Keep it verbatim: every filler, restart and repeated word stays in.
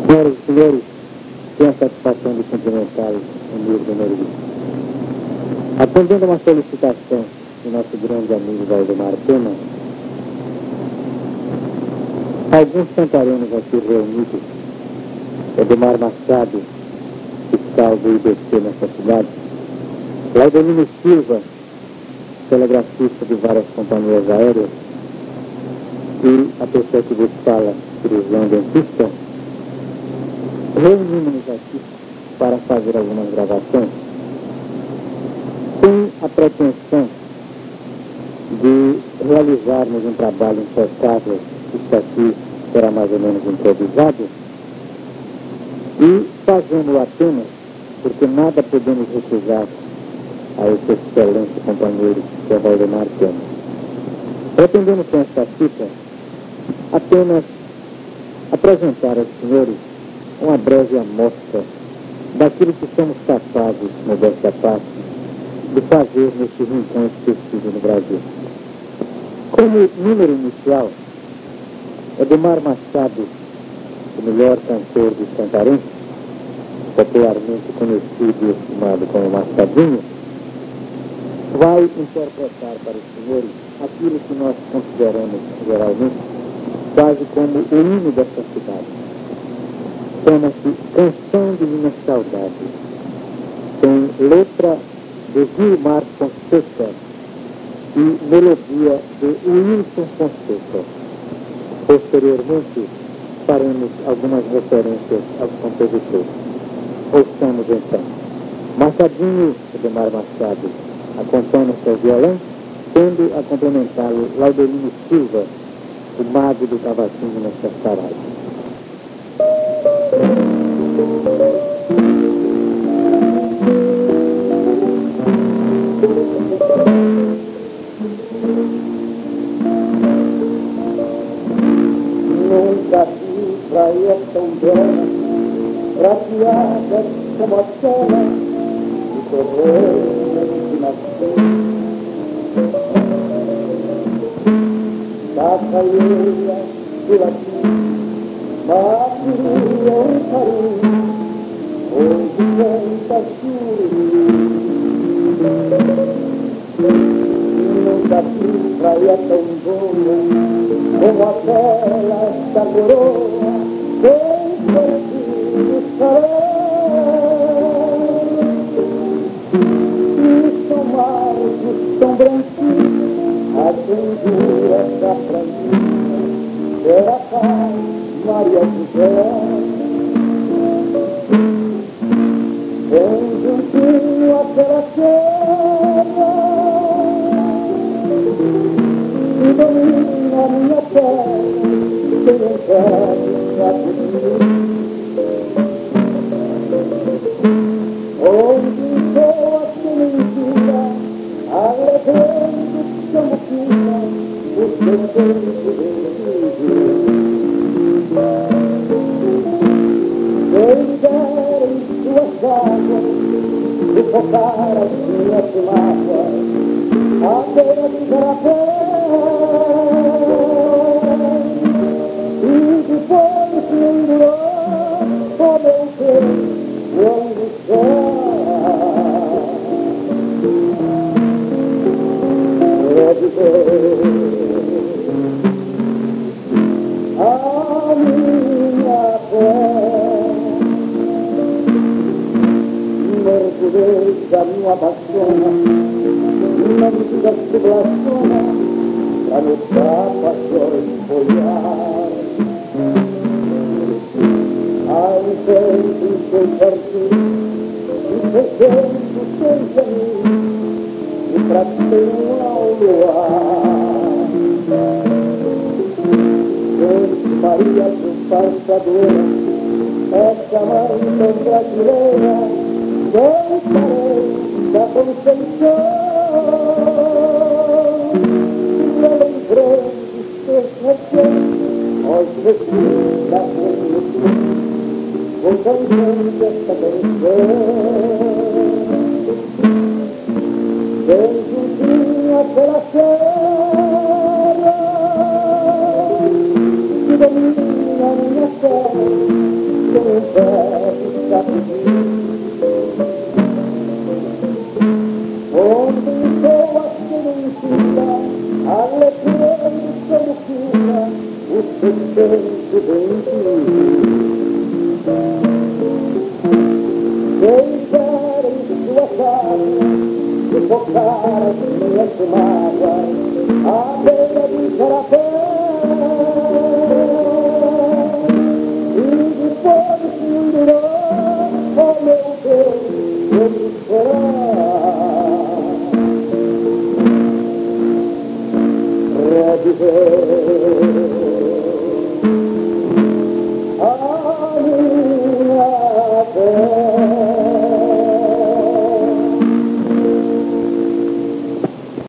Senhoras e senhores, tenho a satisfação de cumprimentá-los no livro número vinte. Atendendo a uma solicitação do nosso grande amigo Valdemar Pena, alguns santarenos aqui reunidos, Edmar Machado, fiscal do I B C nessa cidade, Laudelino Silva, telegrafista de várias companhias aéreas, e a pessoa que vos fala, cirurgião dentista, reunimos-nos aqui para fazer algumas gravações com a pretensão de realizarmos um trabalho impecável. Isso aqui será mais ou menos improvisado, e fazendo-o apenas porque nada podemos recusar a esse excelente companheiro que é Valdemar Pena. Pretendemos com esta fita apenas apresentar aos senhores uma breve amostra daquilo que somos capazes, modéstia à parte, de fazer neste rincão esquecido no Brasil. Como número inicial, Edmar Machado, o melhor cantor de Santarém, popularmente conhecido e estimado como Machadinho, vai interpretar para os senhores aquilo que nós consideramos geralmente quase como o hino desta cidade. Chama-se Canção de Minha Saudade. Tem letra de Gilmar Fonseca e melodia de Wilson Fonseca. Posteriormente, faremos algumas referências aos compositores. Ouçamos então. Machadinho, Edmar Machado, acompanha-se ao violão, tendo a complementá-lo Laudelino Silva, o mago do cavaquinho nesta saraiva. Nunca vi praia tão bela, prateada como a cena de correr de nascer. Da caieira de latim, magia um carinho, onde canta churi. Nunca vi praia tão boa como aquela da coroa, bem perdido e são mares tão branquinhos, atendia essa pra mim, era a paz Maria José. Vem juntinho aquela cena e domina minha pele, sem inferno a pedir. Onde soa sem mentira, alegrando como quina, o seu tempo de viver. Quem dera em suas águas, sufocar as minhas mágoas, a beira do garapé. E depois se endurou, podem ser onde é viver a minha fé. Mergulhei da minha paixona, na vida se blasfona, pra nos dar paixões folhar. Ao tempo sem partir, e fechando sem caminho, e pra ter ao luar. Gente Maria Disfarçadora, essa mãe tão brasileira, dançarei da Conceição. E eu lembrei de ser recente, aos vestidos da frente, vou cantando esta canção. Vem juntinho pela serra, que domina minha terra, com um pé de sacudir. Onde estou a sementinha, alegrando como fina, o sustento do infinito. Deitar em sua casa, sufocar as minhas mágoas, à beira do carapé. E depois me dirá, oh meu Deus, como será? Reviver